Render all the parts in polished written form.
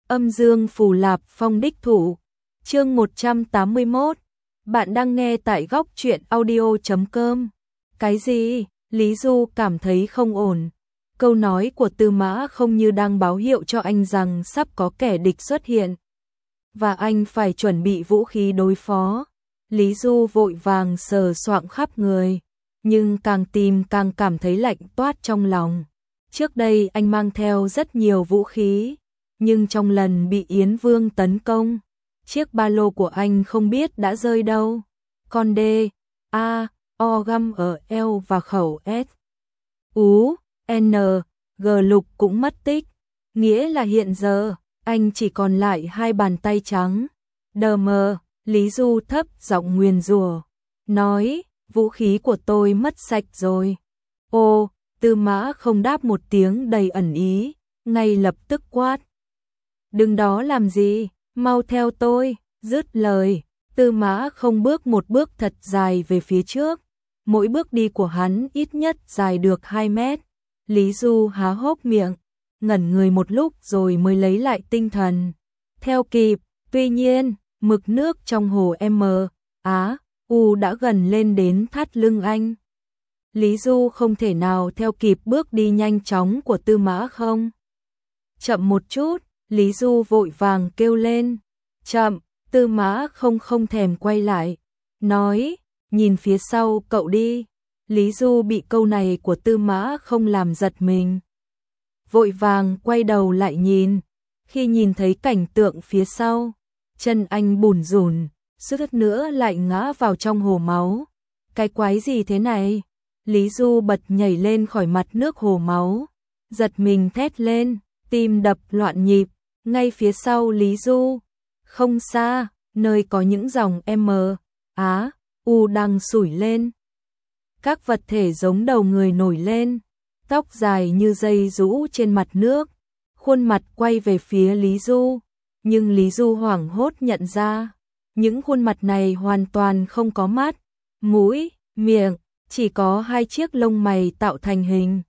Âm dương phù lạp phong đích thủ. Chương 181. Bạn đang nghe tại góc truyện audio.com. Cái gì? Lý Du cảm thấy không ổn. Câu nói của Tư Mã Không như đang báo hiệu cho anh rằng sắp có kẻ địch xuất hiện. Và anh phải chuẩn bị vũ khí đối phó. Lý Du vội vàng sờ soạng khắp người. Nhưng càng tìm càng cảm thấy lạnh toát trong lòng. Trước đây anh mang theo rất nhiều vũ khí. Nhưng trong lần bị Yến Vương tấn công, chiếc ba lô của anh không biết đã rơi đâu. Con D, A, O găm ở eo và khẩu S, U, N, G lục cũng mất tích. Nghĩa là hiện giờ, anh chỉ còn lại hai bàn tay trắng. Đờ mờ, Lý Du thấp giọng nguyền rủa, nói, vũ khí của tôi mất sạch rồi. Ô, Tư Mã Không đáp một tiếng đầy ẩn ý, ngay lập tức quát. Đừng đó làm gì, mau theo tôi, dứt lời, Tư Mã Không bước một bước thật dài về phía trước, mỗi bước đi của hắn ít nhất dài được 2 mét. Lý Du há hốc miệng, ngẩn người một lúc rồi mới lấy lại tinh thần. Theo kịp, tuy nhiên, mực nước trong hồ M, Á, U đã gần lên đến thắt lưng anh. Lý Du không thể nào theo kịp bước đi nhanh chóng của Tư Mã Không. Chậm một chút. Lý Du vội vàng kêu lên, chậm. Tư Mã Không không thèm quay lại, nói, nhìn phía sau cậu đi. Lý Du bị câu này của Tư Mã Không làm giật mình. Vội vàng quay đầu lại nhìn, khi nhìn thấy cảnh tượng phía sau, chân anh bủn rủn, suýt nữa lại ngã vào trong hồ máu. Cái quái gì thế này? Lý Du bật nhảy lên khỏi mặt nước hồ máu, giật mình thét lên, tim đập loạn nhịp. Ngay phía sau Lý Du, không xa, nơi có những dòng M, Á, U đang sủi lên. Các vật thể giống đầu người nổi lên, tóc dài như dây rũ trên mặt nước, khuôn mặt quay về phía Lý Du. Nhưng Lý Du hoảng hốt nhận ra, những khuôn mặt này hoàn toàn không có mắt, mũi, miệng, chỉ có hai chiếc lông mày tạo thành hình.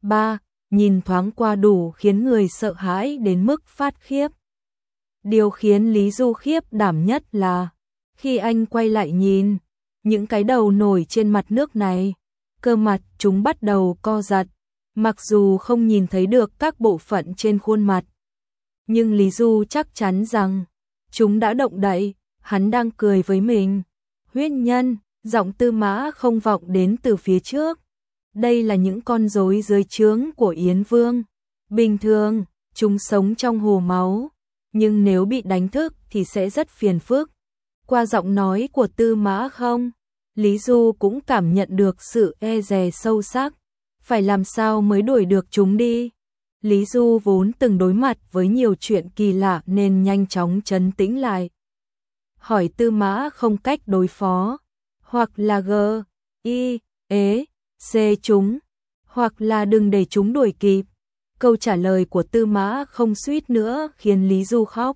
Nhìn thoáng qua đủ khiến người sợ hãi đến mức phát khiếp. Điều khiến Lý Du khiếp đảm nhất là, khi anh quay lại nhìn, những cái đầu nổi trên mặt nước này, cơ mặt chúng bắt đầu co giật, mặc dù không nhìn thấy được các bộ phận trên khuôn mặt. Nhưng Lý Du chắc chắn rằng, chúng đã động đậy, hắn đang cười với mình. Huyết nhân, giọng Tư Mã Không vọng đến từ phía trước. Đây là những con rối dưới trướng của Yến Vương. Bình thường, chúng sống trong hồ máu, nhưng nếu bị đánh thức thì sẽ rất phiền phức. Qua giọng nói của Tư Mã Không, Lý Du cũng cảm nhận được sự e dè sâu sắc. Phải làm sao mới đuổi được chúng đi? Lý Du vốn từng đối mặt với nhiều chuyện kỳ lạ nên nhanh chóng trấn tĩnh lại. Hỏi Tư Mã Không cách đối phó, hoặc là G, I, E, C chúng, hoặc là đừng để chúng đuổi kịp. Câu trả lời của Tư Mã Không suýt nữa khiến Lý Du khóc.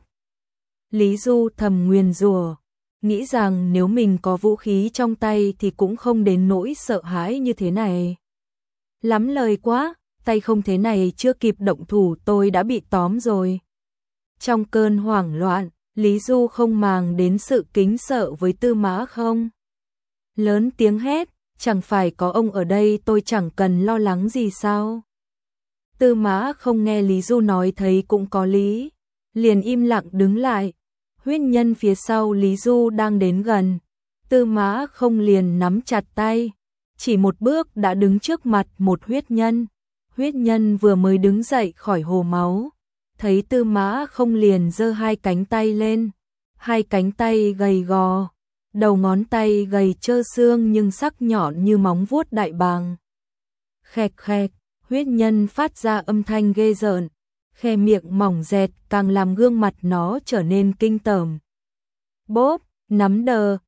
Lý Du thầm nguyền rủa, nghĩ rằng nếu mình có vũ khí trong tay thì cũng không đến nỗi sợ hãi như thế này. Lắm lời quá, tay không thế này chưa kịp động thủ tôi đã bị tóm rồi. Trong cơn hoảng loạn, Lý Du không màng đến sự kính sợ với Tư Mã Không. Lớn tiếng hét, chẳng phải có ông ở đây tôi chẳng cần lo lắng gì sao? Tư Mã Không nghe Lý Du nói thấy cũng có lý, liền im lặng đứng lại. Huyết nhân phía sau Lý Du đang đến gần, Tư Mã Không liền nắm chặt tay, chỉ một bước đã đứng trước mặt một huyết nhân. Huyết nhân vừa mới đứng dậy khỏi hồ máu, thấy Tư Mã Không liền giơ hai cánh tay lên, hai cánh tay gầy gò, đầu ngón tay gầy trơ xương nhưng sắc nhọn như móng vuốt đại bàng. Khẹt khẹt, huyết nhân phát ra âm thanh ghê rợn, khe miệng mỏng dẹt càng làm gương mặt nó trở nên kinh tởm. Bốp, nắm đờ,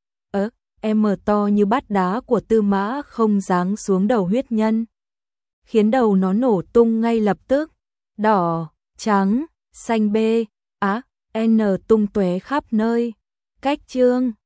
M to như bát đá của Tư Mã Không giáng xuống đầu huyết nhân, khiến đầu nó nổ tung ngay lập tức, đỏ, trắng, xanh B, Á, N tung tóe khắp nơi. Cách chương